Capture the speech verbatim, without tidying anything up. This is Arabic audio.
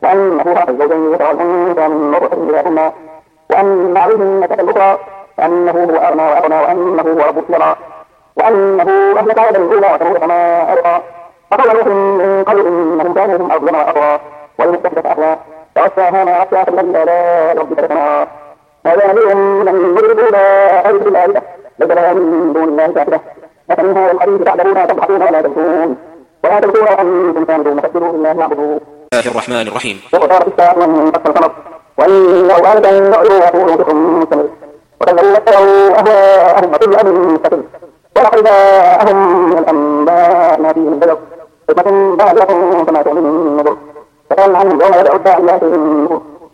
وأنه خلق الزوجين ذكر والأنثى من نطفة إذا كنا وأن عليه النكتة الأخرى وأنه هو أغنى وأغنى وأنه هو رب الشرى وأنه أهلك عادا الأولى وثمود فما أبقى فقال من قبل إنهم كانوا هم أظلم وأطغى والمؤتفكة أهوى فغشاها ما غشا فالذي آلاء ربك تتناهى ما كان لهم من يضرب إلا أجل الآلهة ليس لها من دون الله كافرة أفمنها والحديث تعلمون تضحكون ولا تبكون ولا تبكون وأنتم كاملون فاستغفروا الله واعبدوه. بسم الله الرحمن الرحيم. وقالت الساعة وانفصل القمر وإن لو آلة يعلو يقولوا بكم مستمر وكذبوا واتبعوا أهواءهم وكل أمر مستقر ولقد جاءهم من الأنباء ما فيه من ذكر حكمة بالغة فما تغني النذر فتول عنهم يوم يدعو الداعي إلى شيء نكر